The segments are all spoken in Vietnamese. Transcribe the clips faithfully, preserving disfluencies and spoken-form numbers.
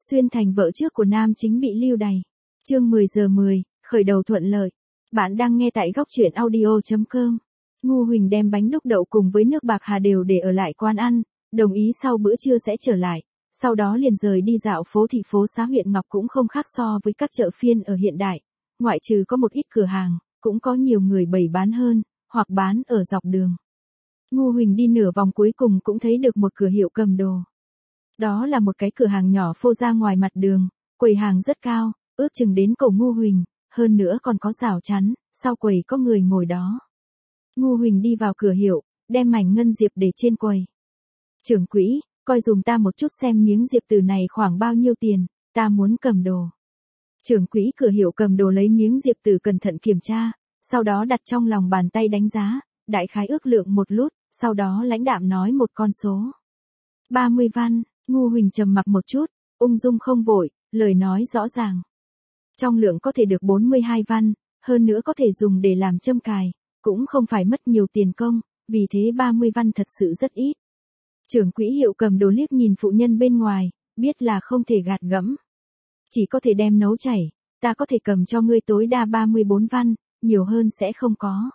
Xuyên thành vợ trước của nam chính bị lưu đày. Chương mười giờ mười, khởi đầu thuận lợi. Bạn đang nghe tại góc truyện audio chấm com. Ngô Huỳnh đem bánh đúc đậu cùng với nước bạc hà đều để ở lại quán ăn, đồng ý sau bữa trưa sẽ trở lại. Sau đó liền rời đi dạo phố thị phố xá huyện Ngọc cũng không khác so với các chợ phiên ở hiện đại. Ngoại trừ có một ít cửa hàng, cũng có nhiều người bày bán hơn, hoặc bán ở dọc đường. Ngô Huỳnh đi nửa vòng cuối cùng cũng thấy được một cửa hiệu cầm đồ. Đó là một cái cửa hàng nhỏ phô ra ngoài mặt đường, quầy hàng rất cao, ước chừng đến cổ Ngô Huỳnh, hơn nữa còn có rào chắn, sau quầy có người ngồi đó. Ngô Huỳnh đi vào cửa hiệu, đem mảnh ngân diệp để trên quầy. Trưởng quỹ, coi dùm ta một chút xem miếng diệp từ này khoảng bao nhiêu tiền, ta muốn cầm đồ. Trưởng quỹ cửa hiệu cầm đồ lấy miếng diệp từ cẩn thận kiểm tra, sau đó đặt trong lòng bàn tay đánh giá, đại khái ước lượng một lút, sau đó lãnh đạm nói một con số. ba mươi văn, Ngô Huỳnh trầm mặc một chút, ung dung không vội, lời nói rõ ràng. Trong lượng có thể được bốn mươi hai văn, hơn nữa có thể dùng để làm châm cài, cũng không phải mất nhiều tiền công, vì thế ba mươi văn thật sự rất ít. Trưởng quỹ hiệu cầm đồ liếc nhìn phụ nhân bên ngoài, biết là không thể gạt gẫm. Chỉ có thể đem nấu chảy, ta có thể cầm cho ngươi tối đa ba mươi bốn văn, nhiều hơn sẽ không có.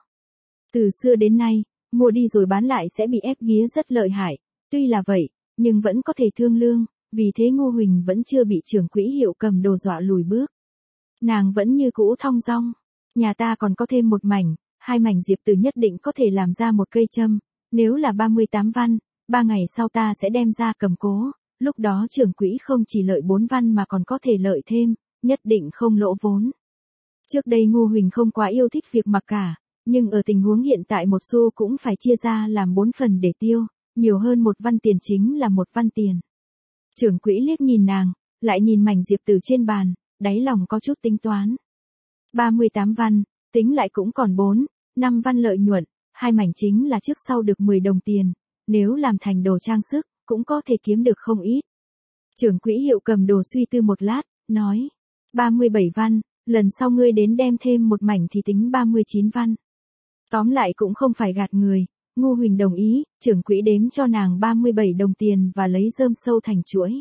Từ xưa đến nay, mua đi rồi bán lại sẽ bị ép ghía rất lợi hại, tuy là vậy, nhưng vẫn có thể thương lương, vì thế Ngô Huỳnh vẫn chưa bị trưởng quỹ hiệu cầm đồ dọa lùi bước. Nàng vẫn như cũ thong dong, nhà ta còn có thêm một mảnh, hai mảnh diệp từ nhất định có thể làm ra một cây châm, nếu là ba mươi tám văn, ba ngày sau ta sẽ đem ra cầm cố, lúc đó trưởng quỹ không chỉ lợi bốn văn mà còn có thể lợi thêm, nhất định không lỗ vốn. Trước đây Ngô Huỳnh không quá yêu thích việc mặc cả, nhưng ở tình huống hiện tại một xu cũng phải chia ra làm bốn phần để tiêu, nhiều hơn một văn tiền chính là một văn tiền. Trưởng quỹ liếc nhìn nàng, lại nhìn mảnh diệp từ trên bàn, đáy lòng có chút tính toán. ba mươi tám văn, tính lại cũng còn bốn, năm văn lợi nhuận, hai mảnh chính là trước sau được mười đồng tiền, nếu làm thành đồ trang sức, cũng có thể kiếm được không ít. Trưởng quỹ hiệu cầm đồ suy tư một lát, nói, ba mươi bảy văn, lần sau ngươi đến đem thêm một mảnh thì tính ba mươi chín văn. Tóm lại cũng không phải gạt người, Ngô Huỳnh đồng ý, trưởng quỹ đếm cho nàng ba mươi bảy đồng tiền và lấy rơm sâu thành chuỗi.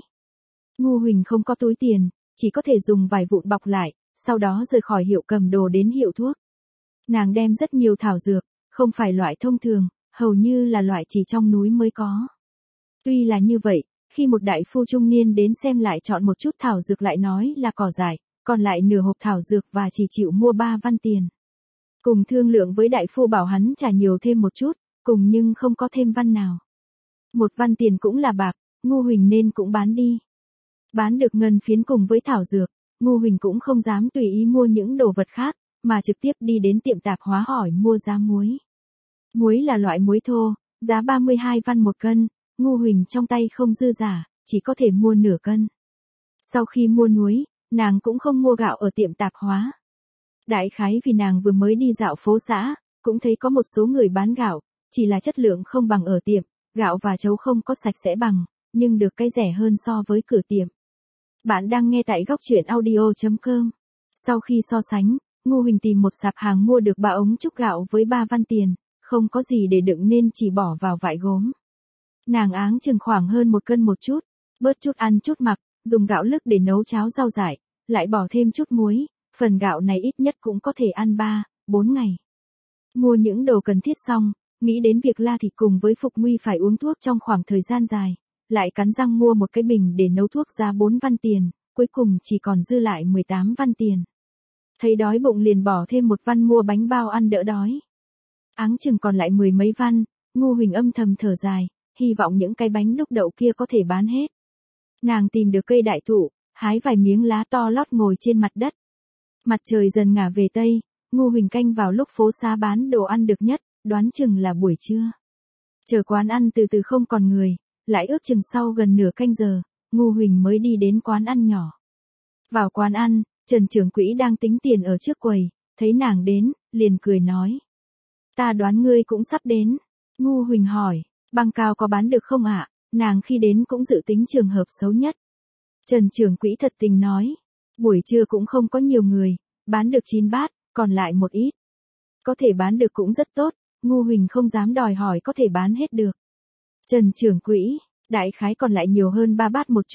Ngô Huỳnh không có túi tiền, chỉ có thể dùng vài vụn bọc lại, sau đó rời khỏi hiệu cầm đồ đến hiệu thuốc. Nàng đem rất nhiều thảo dược, không phải loại thông thường, hầu như là loại chỉ trong núi mới có. Tuy là như vậy, khi một đại phu trung niên đến xem lại chọn một chút thảo dược lại nói là cỏ dại, còn lại nửa hộp thảo dược và chỉ chịu mua ba văn tiền. Cùng thương lượng với đại phu bảo hắn trả nhiều thêm một chút, cùng nhưng không có thêm văn nào. Một văn tiền cũng là bạc, Ngô Huỳnh nên cũng bán đi. Bán được ngân phiến cùng với thảo dược, Ngô Huỳnh cũng không dám tùy ý mua những đồ vật khác, mà trực tiếp đi đến tiệm tạp hóa hỏi mua giá muối. Muối là loại muối thô, giá ba mươi hai văn một cân, Ngô Huỳnh trong tay không dư giả, chỉ có thể mua nửa cân. Sau khi mua muối, nàng cũng không mua gạo ở tiệm tạp hóa. Đại khái vì nàng vừa mới đi dạo phố xã, cũng thấy có một số người bán gạo, chỉ là chất lượng không bằng ở tiệm, gạo và chấu không có sạch sẽ bằng, nhưng được cái rẻ hơn so với cửa tiệm. Bạn đang nghe tại góc truyện audio chấm com. Sau khi so sánh, Ngô Huỳnh tìm một sạp hàng mua được ba ống trúc gạo với ba văn tiền, không có gì để đựng nên chỉ bỏ vào vại gốm. Nàng áng chừng khoảng hơn một cân một chút, bớt chút ăn chút mặc, dùng gạo lứt để nấu cháo rau dại, lại bỏ thêm chút muối, phần gạo này ít nhất cũng có thể ăn ba, bốn ngày. Mua những đồ cần thiết xong, nghĩ đến việc La Thị cùng với Phục Nguy phải uống thuốc trong khoảng thời gian dài, lại cắn răng mua một cái bình để nấu thuốc giá bốn văn tiền, cuối cùng chỉ còn dư lại mười tám văn tiền. Thấy đói bụng liền bỏ thêm một văn mua bánh bao ăn đỡ đói. Áng chừng còn lại mười mấy văn, Ngô Huỳnh âm thầm thở dài, hy vọng những cái bánh đúc đậu kia có thể bán hết. Nàng tìm được cây đại thụ, hái vài miếng lá to lót ngồi trên mặt đất. Mặt trời dần ngả về tây, Ngô Huỳnh canh vào lúc phố xá bán đồ ăn được nhất, đoán chừng là buổi trưa. Chờ quán ăn từ từ không còn người, lại ước chừng sau gần nửa canh giờ, Ngô Huỳnh mới đi đến quán ăn nhỏ. Vào quán ăn, Trần trưởng quỹ đang tính tiền ở trước quầy, thấy nàng đến, liền cười nói. Ta đoán ngươi cũng sắp đến. Ngô Huỳnh hỏi, băng cao có bán được không ạ? Nàng khi đến cũng dự tính trường hợp xấu nhất. Trần trưởng quỹ thật tình nói, buổi trưa cũng không có nhiều người, bán được chín bát, còn lại một ít. Có thể bán được cũng rất tốt, Ngô Huỳnh không dám đòi hỏi có thể bán hết được. Trần trưởng quỹ, đại khái còn lại nhiều hơn ba bát một chút,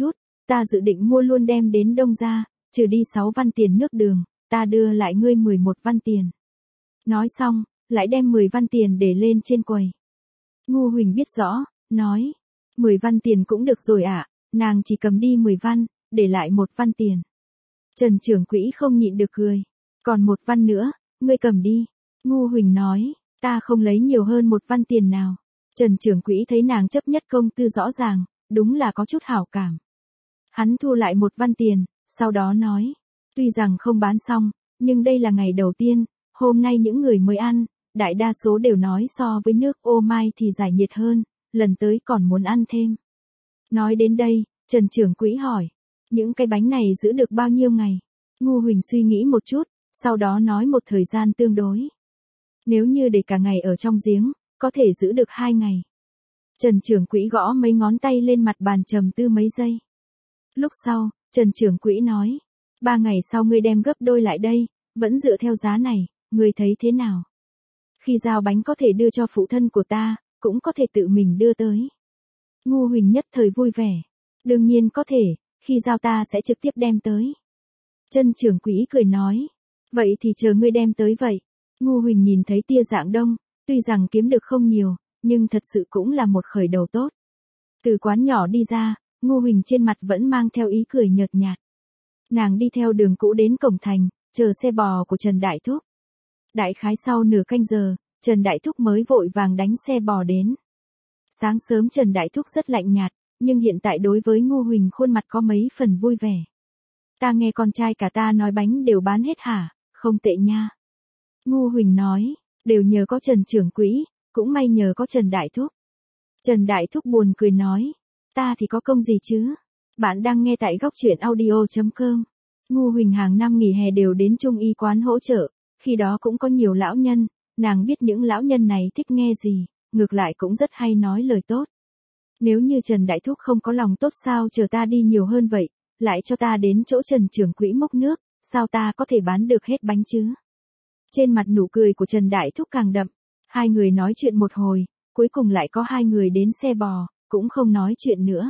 Ta dự định mua luôn đem đến Đông ra, trừ đi sáu văn tiền nước đường, ta đưa lại ngươi mười một văn tiền. Nói xong, lại đem mười văn tiền để lên trên quầy. Ngô Huỳnh biết rõ, nói, mười văn tiền cũng được rồi ạ, à, nàng chỉ cầm đi mười văn, để lại một văn tiền. Trần trưởng quỹ không nhịn được cười, còn một văn nữa, ngươi cầm đi. Ngô Huỳnh nói, ta không lấy nhiều hơn một văn tiền nào. Trần trưởng quỹ thấy nàng chấp nhất công tư rõ ràng, đúng là có chút hảo cảm. Hắn thu lại một văn tiền, sau đó nói, tuy rằng không bán xong, nhưng đây là ngày đầu tiên, hôm nay những người mới ăn, đại đa số đều nói so với nước ô mai thì giải nhiệt hơn, lần tới còn muốn ăn thêm. Nói đến đây, Trần trưởng quỹ hỏi, những cái bánh này giữ được bao nhiêu ngày? Ngô Huỳnh suy nghĩ một chút, sau đó nói một thời gian tương đối. Nếu như để cả ngày ở trong giếng, có thể giữ được hai ngày. Trần trưởng quỹ gõ mấy ngón tay lên mặt bàn trầm tư mấy giây. Lúc sau, Trần trưởng quỹ nói, ba ngày sau ngươi đem gấp đôi lại đây, vẫn dựa theo giá này, ngươi thấy thế nào? Khi giao bánh có thể đưa cho phụ thân của ta, cũng có thể tự mình đưa tới. Ngô Huỳnh nhất thời vui vẻ. Đương nhiên có thể, khi giao ta sẽ trực tiếp đem tới. Trần trưởng quỹ cười nói, vậy thì chờ ngươi đem tới vậy. Ngô Huỳnh nhìn thấy tia dạng đông, tuy rằng kiếm được không nhiều, nhưng thật sự cũng là một khởi đầu tốt. Từ quán nhỏ đi ra, Ngô Huỳnh trên mặt vẫn mang theo ý cười nhợt nhạt. Nàng đi theo đường cũ đến cổng thành, chờ xe bò của Trần Đại Thúc. Đại khái sau nửa canh giờ, Trần Đại Thúc mới vội vàng đánh xe bò đến. Sáng sớm Trần Đại Thúc rất lạnh nhạt, nhưng hiện tại đối với Ngô Huỳnh khuôn mặt có mấy phần vui vẻ. Ta nghe con trai cả ta nói bánh đều bán hết hả, không tệ nha. Ngô Huỳnh nói, đều nhờ có Trần trưởng quỹ, cũng may nhờ có Trần Đại Thúc. Trần Đại Thúc buồn cười nói, ta thì có công gì chứ? Bạn đang nghe tại góc truyện audio chấm com. Ngô Huỳnh hàng năm nghỉ hè đều đến Trung y quán hỗ trợ, khi đó cũng có nhiều lão nhân, nàng biết những lão nhân này thích nghe gì, ngược lại cũng rất hay nói lời tốt. Nếu như Trần Đại Thúc không có lòng tốt sao chờ ta đi nhiều hơn vậy, lại cho ta đến chỗ Trần trưởng quỹ múc nước, sao ta có thể bán được hết bánh chứ? Trên mặt nụ cười của Trần Đại Thúc càng đậm, hai người nói chuyện một hồi, cuối cùng lại có hai người đến xe bò, cũng không nói chuyện nữa.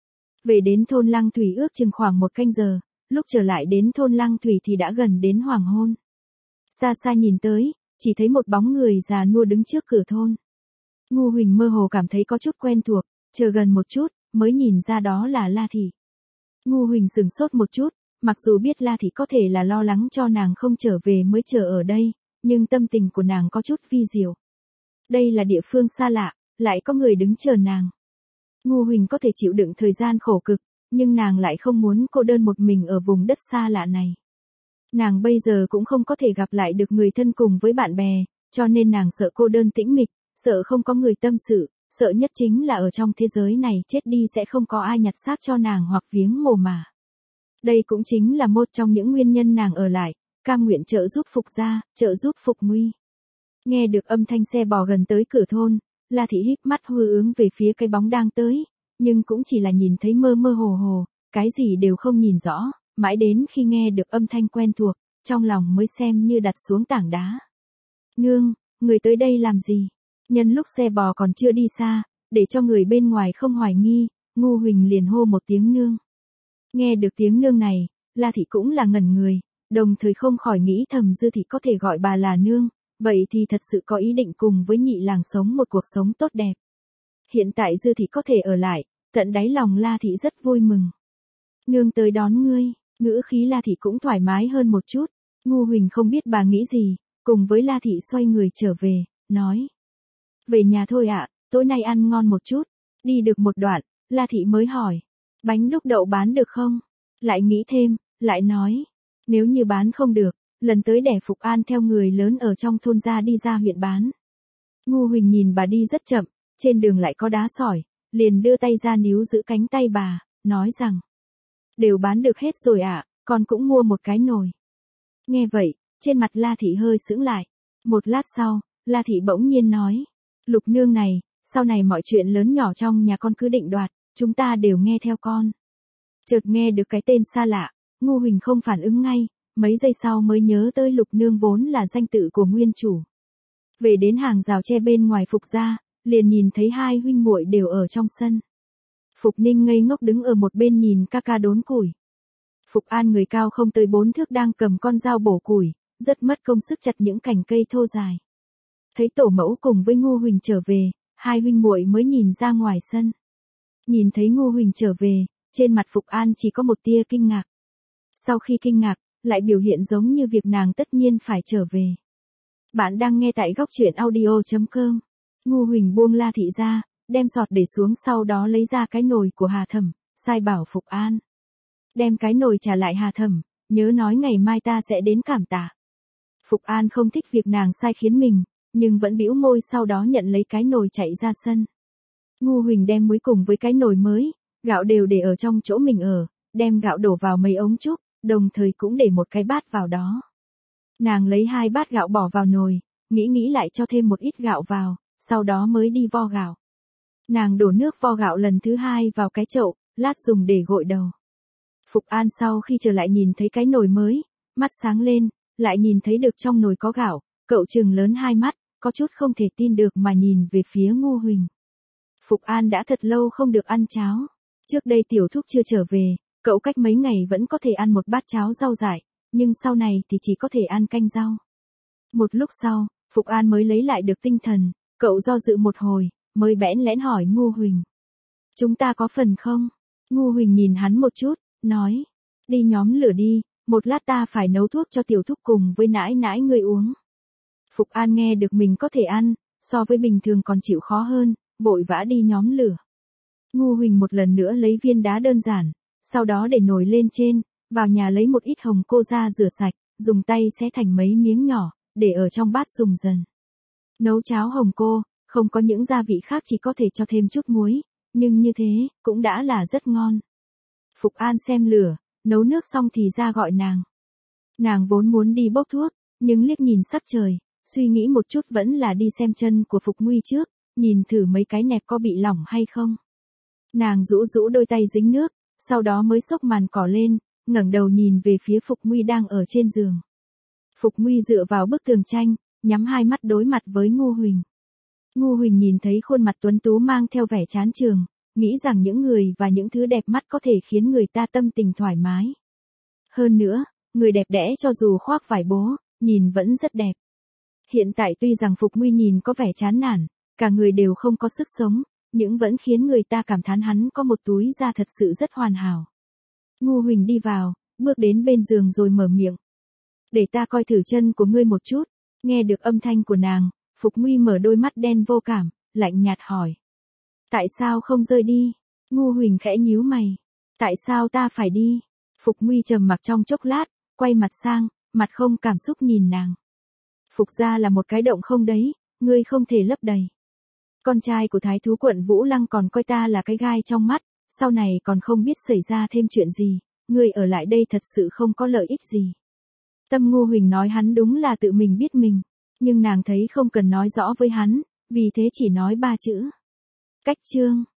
Về đến thôn Lăng Thủy ước chừng khoảng một canh giờ, lúc trở lại đến thôn Lăng Thủy thì đã gần đến hoàng hôn. Xa xa nhìn tới, chỉ thấy một bóng người già nua đứng trước cửa thôn. Ngô Huỳnh mơ hồ cảm thấy có chút quen thuộc, chờ gần một chút, mới nhìn ra đó là La Thị. Ngô Huỳnh sửng sốt một chút, mặc dù biết La Thị có thể là lo lắng cho nàng không trở về mới chờ ở đây, nhưng tâm tình của nàng có chút vi diệu. Đây là địa phương xa lạ, lại có người đứng chờ nàng. Ngô Huỳnh có thể chịu đựng thời gian khổ cực, nhưng nàng lại không muốn cô đơn một mình ở vùng đất xa lạ này. Nàng bây giờ cũng không có thể gặp lại được người thân cùng với bạn bè, cho nên nàng sợ cô đơn tĩnh mịch, sợ không có người tâm sự, sợ nhất chính là ở trong thế giới này chết đi sẽ không có ai nhặt xác cho nàng hoặc viếng mồ mả. Đây cũng chính là một trong những nguyên nhân nàng ở lại, cam nguyện trợ giúp Phục gia, trợ giúp Phục Nguy. Nghe được âm thanh xe bò gần tới cửa thôn, La Thị híp mắt hư hướng về phía cái bóng đang tới, nhưng cũng chỉ là nhìn thấy mơ mơ hồ hồ, cái gì đều không nhìn rõ, mãi đến khi nghe được âm thanh quen thuộc, trong lòng mới xem như đặt xuống tảng đá. Nương, người tới đây làm gì? Nhân lúc xe bò còn chưa đi xa, để cho người bên ngoài không hoài nghi, Ngô Huỳnh liền hô một tiếng nương. Nghe được tiếng nương này, La Thị cũng là ngẩn người, đồng thời không khỏi nghĩ thầm Dư Thị có thể gọi bà là nương, vậy thì thật sự có ý định cùng với nhị làng sống một cuộc sống tốt đẹp. Hiện tại Dư Thị có thể ở lại, tận đáy lòng La Thị rất vui mừng. Nương tới đón ngươi, ngữ khí La Thị cũng thoải mái hơn một chút, Ngô Huỳnh không biết bà nghĩ gì, cùng với La Thị xoay người trở về, nói. Về nhà thôi ạ, à, tối nay ăn ngon một chút. Đi được một đoạn, La Thị mới hỏi, bánh đúc đậu bán được không? Lại nghĩ thêm, lại nói, nếu như bán không được, lần tới để Phục An theo người lớn ở trong thôn ra đi ra huyện bán. Ngô Huỳnh nhìn bà đi rất chậm, trên đường lại có đá sỏi, liền đưa tay ra níu giữ cánh tay bà, nói rằng, đều bán được hết rồi ạ, à, con cũng mua một cái nồi. Nghe vậy, trên mặt La Thị hơi sững lại, một lát sau, La Thị bỗng nhiên nói, Lục nương này, sau này mọi chuyện lớn nhỏ trong nhà con cứ định đoạt, chúng ta đều nghe theo con. Chợt nghe được cái tên xa lạ, Ngô Huỳnh không phản ứng ngay, mấy giây sau mới nhớ tới Lục nương vốn là danh tự của nguyên chủ. Về đến hàng rào tre bên ngoài Phục gia, liền nhìn thấy hai huynh muội đều ở trong sân. Phục Ninh ngây ngốc đứng ở một bên nhìn ca ca đốn củi. Phục An người cao không tới bốn thước đang cầm con dao bổ củi, rất mất công sức chặt những cành cây thô dài. Thấy tổ mẫu cùng với Ngô Huỳnh trở về, hai huynh muội mới nhìn ra ngoài sân. Nhìn thấy Ngô Huỳnh trở về, trên mặt Phục An chỉ có một tia kinh ngạc. Sau khi kinh ngạc, lại biểu hiện giống như việc nàng tất nhiên phải trở về. Bạn đang nghe tại góc truyện audio chấm com. Ngô Huỳnh buông La Thị ra, đem sọt để xuống, sau đó lấy ra cái nồi của Hà Thẩm, sai bảo Phục An. Đem cái nồi trả lại Hà Thẩm, nhớ nói ngày mai ta sẽ đến cảm tạ. Phục An không thích việc nàng sai khiến mình, nhưng vẫn bĩu môi, sau đó nhận lấy cái nồi chạy ra sân. Ngô Huỳnh đem muối cùng với cái nồi mới, gạo đều để ở trong chỗ mình ở, đem gạo đổ vào mấy ống trúc, đồng thời cũng để một cái bát vào đó. Nàng lấy hai bát gạo bỏ vào nồi, nghĩ nghĩ lại cho thêm một ít gạo vào, sau đó mới đi vo gạo. Nàng đổ nước vo gạo lần thứ hai vào cái chậu, lát dùng để gội đầu. Phục An sau khi trở lại nhìn thấy cái nồi mới, mắt sáng lên, lại nhìn thấy được trong nồi có gạo, cậu trừng lớn hai mắt, có chút không thể tin được mà nhìn về phía Ngô Huỳnh. Phục An đã thật lâu không được ăn cháo. Trước đây tiểu thúc chưa trở về, cậu cách mấy ngày vẫn có thể ăn một bát cháo rau dại, nhưng sau này thì chỉ có thể ăn canh rau. Một lúc sau, Phục An mới lấy lại được tinh thần, cậu do dự một hồi, mới bẽn lẽn hỏi Ngô Huỳnh. Chúng ta có phần không? Ngô Huỳnh nhìn hắn một chút, nói. Đi nhóm lửa đi, một lát ta phải nấu thuốc cho tiểu thúc cùng với nãi nãi ngươi uống. Phục An nghe được mình có thể ăn, so với bình thường còn chịu khó hơn, vội vã đi nhóm lửa. Ngô Huỳnh một lần nữa lấy viên đá đơn giản, sau đó để nồi lên trên, vào nhà lấy một ít hồng cô ra rửa sạch, dùng tay xé thành mấy miếng nhỏ, để ở trong bát dùng dần. Nấu cháo hồng cô, không có những gia vị khác, chỉ có thể cho thêm chút muối, nhưng như thế, cũng đã là rất ngon. Phục An xem lửa, nấu nước xong thì ra gọi nàng. Nàng vốn muốn đi bốc thuốc, nhưng liếc nhìn sắc trời, suy nghĩ một chút vẫn là đi xem chân của Phục Nguy trước, nhìn thử mấy cái nẹp có bị lỏng hay không. Nàng rũ rũ đôi tay dính nước, sau đó mới xốc màn cỏ lên, ngẩng đầu nhìn về phía Phục Nguy đang ở trên giường. Phục Nguy dựa vào bức tường tranh, nhắm hai mắt đối mặt với Ngô Huỳnh. Ngô Huỳnh nhìn thấy khuôn mặt tuấn tú mang theo vẻ chán chường, nghĩ rằng những người và những thứ đẹp mắt có thể khiến người ta tâm tình thoải mái. Hơn nữa, người đẹp đẽ cho dù khoác vải bố, nhìn vẫn rất đẹp. Hiện tại tuy rằng Phục Nguy nhìn có vẻ chán nản, cả người đều không có sức sống, nhưng vẫn khiến người ta cảm thán hắn có một túi da thật sự rất hoàn hảo. Ngô Huỳnh đi vào, bước đến bên giường rồi mở miệng. Để ta coi thử chân của ngươi một chút. Nghe được âm thanh của nàng, Phục Nguy mở đôi mắt đen vô cảm, lạnh nhạt hỏi. Tại sao không rơi đi? Ngô Huỳnh khẽ nhíu mày. Tại sao ta phải đi? Phục Nguy trầm mặc trong chốc lát, quay mặt sang, mặt không cảm xúc nhìn nàng. Phục gia là một cái động không đấy, ngươi không thể lấp đầy. Con trai của thái thú quận Vũ Lăng còn coi ta là cái gai trong mắt, sau này còn không biết xảy ra thêm chuyện gì, ngươi ở lại đây thật sự không có lợi ích gì. Tâm Ngô Huỳnh nói hắn đúng là tự mình biết mình, nhưng nàng thấy không cần nói rõ với hắn, vì thế chỉ nói ba chữ. Cách chương.